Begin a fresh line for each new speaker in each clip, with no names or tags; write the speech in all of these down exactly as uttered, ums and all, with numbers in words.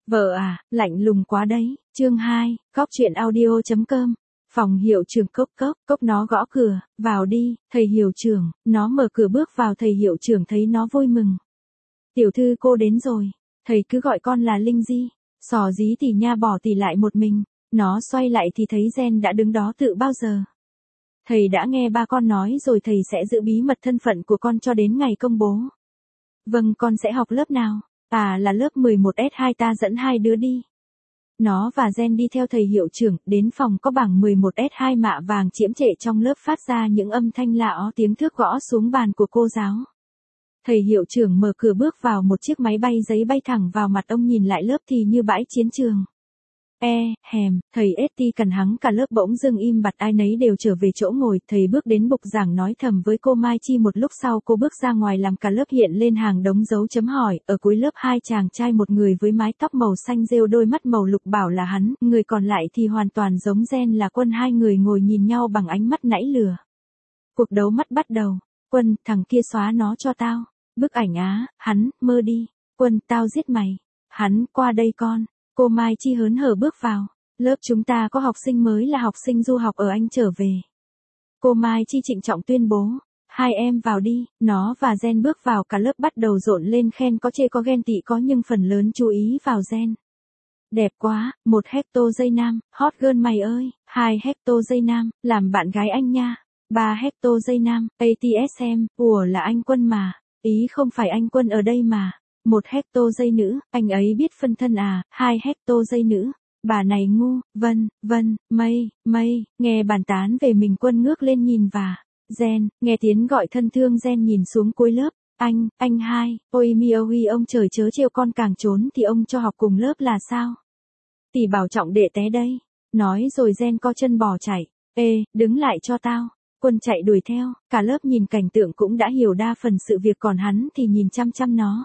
Vợ à, lạnh lùng quá đấy. Chương hai, Cóc truyện audio.com. Phòng hiệu trưởng Cốc Cốc, Cốc nó gõ cửa, vào đi, thầy hiệu trưởng. Nó mở cửa bước vào, thầy hiệu trưởng thấy nó vui mừng. Tiểu thư cô đến rồi, thầy cứ gọi con là Linh Di. Xò dí thì nha, bỏ thì lại một mình. Nó xoay lại thì thấy Gen đã đứng đó tự bao giờ. Thầy đã nghe ba con nói rồi, thầy sẽ giữ bí mật thân phận của con cho đến ngày công bố. Vâng, con sẽ học lớp nào? À, là lớp mười một S hai, ta dẫn hai đứa đi. Nó và Gen đi theo thầy hiệu trưởng, đến phòng có bảng mười một S hai, mạ vàng chiếm trệ trong lớp phát ra những âm thanh lạ ó, tiếng thước gõ xuống bàn của cô giáo. Thầy hiệu trưởng mở cửa bước vào, một chiếc máy bay giấy bay thẳng vào mặt ông, nhìn lại lớp thì như bãi chiến trường. E, hèm, thầy ét tê cần hắng, cả lớp bỗng dưng im bặt, ai nấy đều trở về chỗ ngồi. Thầy bước đến bục giảng nói thầm với cô Mai Chi, một lúc sau cô bước ra ngoài, làm cả lớp hiện lên hàng đống dấu chấm hỏi. Ở cuối lớp hai chàng trai, một người với mái tóc màu xanh rêu, đôi mắt màu lục bảo là hắn, người còn lại thì hoàn toàn giống Gen là Quân. Hai người ngồi nhìn nhau bằng ánh mắt nãy lửa. Cuộc đấu mắt bắt đầu. Quân, thằng kia xóa nó cho tao. Bức ảnh á, hắn, mơ đi. Quân, tao giết mày. Hắn, qua đây con. Cô Mai Chi hớn hở bước vào. Lớp chúng ta có học sinh mới là học sinh du học ở Anh trở về. Cô Mai Chi trịnh trọng tuyên bố. Hai em vào đi. Nó và Gen bước vào, cả lớp bắt đầu rộn lên khen, có chê có ghen tị có, nhưng phần lớn chú ý vào Gen. Đẹp quá, một hecto dây nam, hot girl mày ơi. Hai hecto dây nam, làm bạn gái anh nha. Ba hecto dây nam, a tê ét em, ủa là anh Quân mà. Ý không phải anh Quân ở đây mà. Một hecto dây nữ, anh ấy biết phân thân à. Hai hecto dây nữ, bà này ngu. Vân, Vân, mây, mây, nghe bàn tán về mình. Quân ngước lên nhìn và Gen, nghe tiếng gọi thân thương. Gen nhìn xuống cuối lớp. Anh, anh hai, ôi mi ôi ông trời chớ trêu, con càng trốn thì ông cho học cùng lớp là sao? Tỷ bảo trọng đệ té đây. Nói rồi Gen co chân bỏ chạy. Ê, đứng lại cho tao. Quân chạy đuổi theo, cả lớp nhìn cảnh tượng cũng đã hiểu đa phần sự việc, còn hắn thì nhìn chăm chăm nó.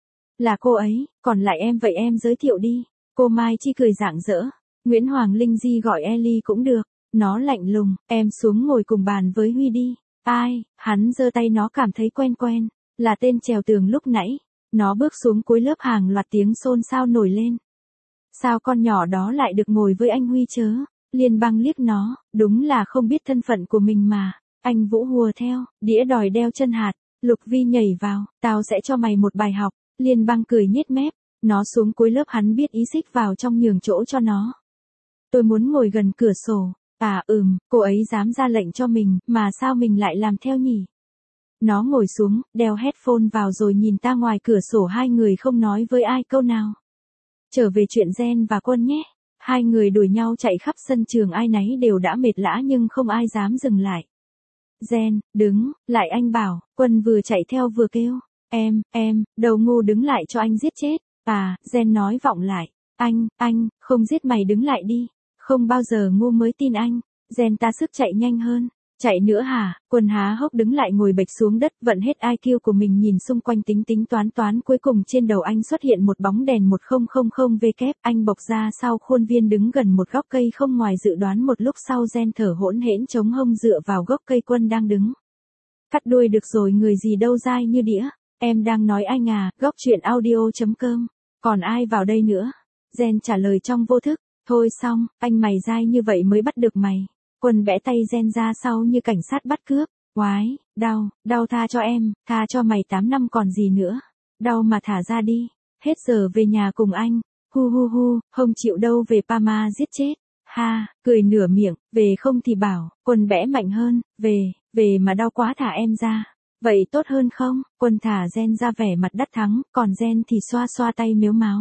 Là cô ấy, còn lại em, vậy em giới thiệu đi. Cô Mai Chi cười rạng rỡ. Nguyễn Hoàng Linh Di gọi Ellie cũng được. Nó lạnh lùng, em xuống ngồi cùng bàn với Huy đi. Ai, hắn giơ tay, nó cảm thấy quen quen. Là tên trèo tường lúc nãy. Nó bước xuống cuối lớp, hàng loạt tiếng xôn xao nổi lên. Sao con nhỏ đó lại được ngồi với anh Huy chớ? Liên Bang liếc nó, đúng là không biết thân phận của mình mà. Anh Vũ hùa theo, đĩa đòi đeo chân hạt. Lục Vi nhảy vào, tao sẽ cho mày một bài học. Liên Bang cười nhếch mép. Nó xuống cuối lớp, hắn biết ý, xích vào trong nhường chỗ cho nó. Tôi muốn ngồi gần cửa sổ. À ừm, cô ấy dám ra lệnh cho mình, mà sao mình lại làm theo nhỉ? Nó ngồi xuống, đeo headphone vào rồi nhìn ta ngoài cửa sổ. Hai người không nói với ai câu nào. Trở về chuyện Gen và Quân nhé. Hai người đuổi nhau chạy khắp sân trường, ai nấy đều đã mệt lã nhưng không ai dám dừng lại. Gen, đứng lại anh bảo. Quân vừa chạy theo vừa kêu. Em, em, đầu ngu, đứng lại cho anh giết chết. À, Gen nói vọng lại. Anh, anh, không giết mày, đứng lại đi. Không bao giờ ngu mới tin anh. Gen ta sức chạy nhanh hơn. Chạy nữa hả? Quân há hốc đứng lại, ngồi bệt xuống đất, vận hết i kiu của mình, nhìn xung quanh tính tính toán toán. Cuối cùng trên đầu anh xuất hiện một bóng đèn một không không không W. Anh bộc ra sau khuôn viên, đứng gần một gốc cây. Không ngoài dự đoán, một lúc sau Gen thở hỗn hển chống hông dựa vào gốc cây. Quân đang đứng. Cắt đuôi được rồi, người gì đâu dai như đĩa. Em đang nói anh à. Góc truyện audio.com. Còn ai vào đây nữa? Gen trả lời trong vô thức. Thôi xong, anh mày dai như vậy mới bắt được mày. Quân bẽ tay Gen ra sau như cảnh sát bắt cướp. Oái, đau, đau, tha cho em, tha cho mày, tám năm còn gì nữa. Đau mà thả ra đi. Hết giờ về nhà cùng anh. Hu hu hu, không chịu đâu, về Pama giết chết. Ha, cười nửa miệng, về không thì bảo. Quân bẽ mạnh hơn, về, về mà đau quá, thả em ra. Vậy tốt hơn không? Quân thả Gen ra, vẻ mặt đắc thắng, còn Gen thì xoa xoa tay mếu máo.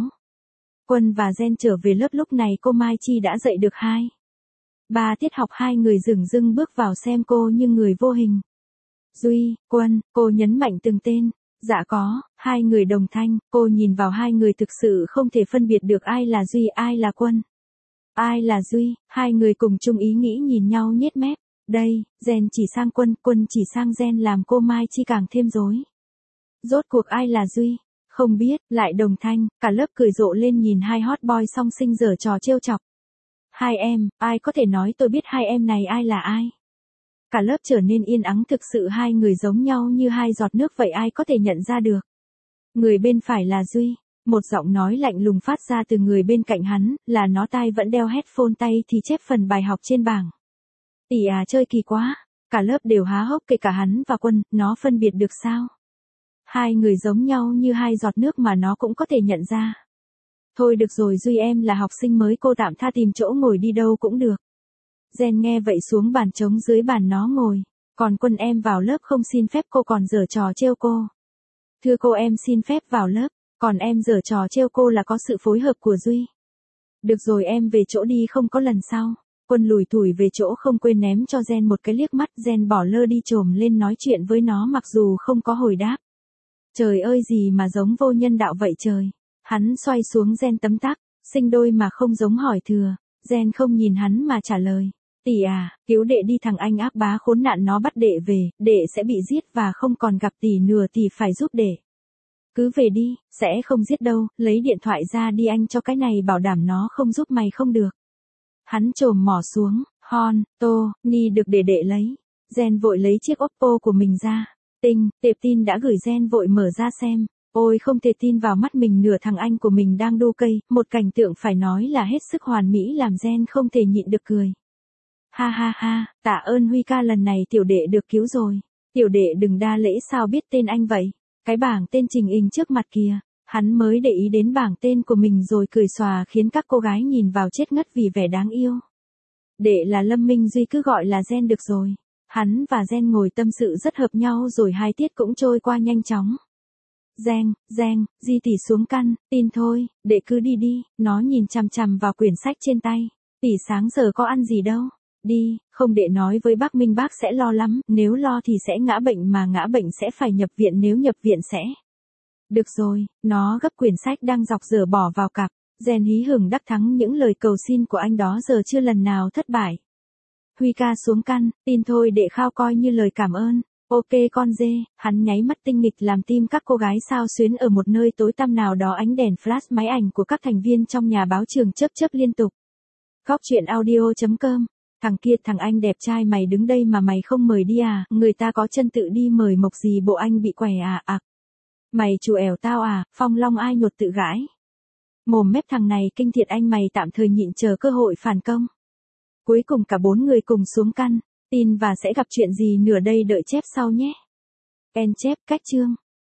Quân và Gen trở về lớp, lúc này cô Mai Chi đã dạy được hai ba tiết học. Hai người dửng dưng bước vào xem cô như người vô hình. Duy, Quân, cô nhấn mạnh từng tên. Dạ có. Hai người đồng thanh. Cô nhìn vào hai người, thực sự không thể phân biệt được ai là Duy, ai là Quân. Ai là Duy? Hai người cùng chung ý nghĩ, nhìn nhau nhếch mép. Đây, Gen chỉ sang Quân, Quân chỉ sang Gen, làm cô Mai Chi càng thêm rối. Rốt cuộc ai là Duy? Không biết. Lại đồng thanh. Cả lớp cười rộ lên, nhìn hai hot boy song sinh giở trò trêu chọc. Hai em, ai có thể nói tôi biết hai em này ai là ai? Cả lớp trở nên yên ắng, thực sự hai người giống nhau như hai giọt nước vậy, ai có thể nhận ra được? Người bên phải là Duy. Một giọng nói lạnh lùng phát ra từ người bên cạnh hắn, là nó tai vẫn đeo headphone tay thì chép phần bài học trên bảng. Tỷ à chơi kỳ quá, cả lớp đều há hốc kể cả hắn và Quân, nó phân biệt được sao? Hai người giống nhau như hai giọt nước mà nó cũng có thể nhận ra. Thôi được rồi Duy em là học sinh mới cô tạm tha tìm chỗ ngồi đi đâu cũng được. Gen nghe vậy xuống bàn trống dưới bàn nó ngồi. Còn Quân em vào lớp không xin phép cô còn giở trò trêu cô. Thưa cô em xin phép vào lớp, còn em giở trò trêu cô là có sự phối hợp của Duy. Được rồi em về chỗ đi không có lần sau. Quân lùi thủi về chỗ không quên ném cho Gen một cái liếc mắt. Gen bỏ lơ đi chồm lên nói chuyện với nó mặc dù không có hồi đáp. Trời ơi gì mà giống vô nhân đạo vậy trời. Hắn xoay xuống Gen tấm tắc, sinh đôi mà không giống hỏi thừa. Gen không nhìn hắn mà trả lời. Tỷ à, cứu đệ đi thằng anh ác bá khốn nạn nó bắt đệ về, đệ sẽ bị giết và không còn gặp tỷ nửa thì phải giúp đệ. Cứ về đi, sẽ không giết đâu, lấy điện thoại ra đi anh cho cái này bảo đảm nó không giúp mày không được. Hắn trồm mỏ xuống, hon, tô, ni được để đệ lấy. Gen vội lấy chiếc Oppo của mình ra. Tinh, tệp tin đã gửi Gen vội mở ra xem. Ôi không thể tin vào mắt mình nửa thằng anh của mình đang đu cây, một cảnh tượng phải nói là hết sức hoàn mỹ làm Gen không thể nhịn được cười. Ha ha ha, tạ ơn Huy ca lần này tiểu đệ được cứu rồi. Tiểu đệ đừng đa lễ sao biết tên anh vậy. Cái bảng tên trình hình trước mặt kìa. Hắn mới để ý đến bảng tên của mình rồi cười xòa khiến các cô gái nhìn vào chết ngất vì vẻ đáng yêu. Đệ là Lâm Minh Duy cứ gọi là Gen được rồi. Hắn và Gen ngồi tâm sự rất hợp nhau rồi hai tiết cũng trôi qua nhanh chóng. Gen, Gen, Di tỷ xuống căn, tin thôi, đệ cứ đi đi, nó nhìn chằm chằm vào quyển sách trên tay. Tỷ sáng giờ có ăn gì đâu. Đi, không đệ nói với bác Minh bác sẽ lo lắm, nếu lo thì sẽ ngã bệnh mà ngã bệnh sẽ phải nhập viện nếu nhập viện sẽ. Được rồi, nó gấp quyển sách đang dọc dở bỏ vào cặp, Gen hí hửng đắc thắng những lời cầu xin của anh đó giờ chưa lần nào thất bại. Huy ca xuống căn, tin thôi đệ khao coi như lời cảm ơn. Ok con dê, hắn nháy mắt tinh nghịch làm tim các cô gái xao xuyến ở một nơi tối tăm nào đó ánh đèn flash máy ảnh của các thành viên trong nhà báo trường chớp chớp liên tục. Góc truyện audio chấm com. Thằng kia thằng anh đẹp trai mày đứng đây mà mày không mời đi à, người ta có chân tự đi mời mộc gì bộ anh bị què à ạc. À. Mày chù ẻo tao à, phong long ai nhột tự gãi. Mồm mép thằng này kinh thiệt anh mày tạm thời nhịn chờ cơ hội phản công. Cuối cùng cả bốn người cùng xuống căn, tin và sẽ gặp chuyện gì nửa đây đợi chép sau nhé. En chép cách chương.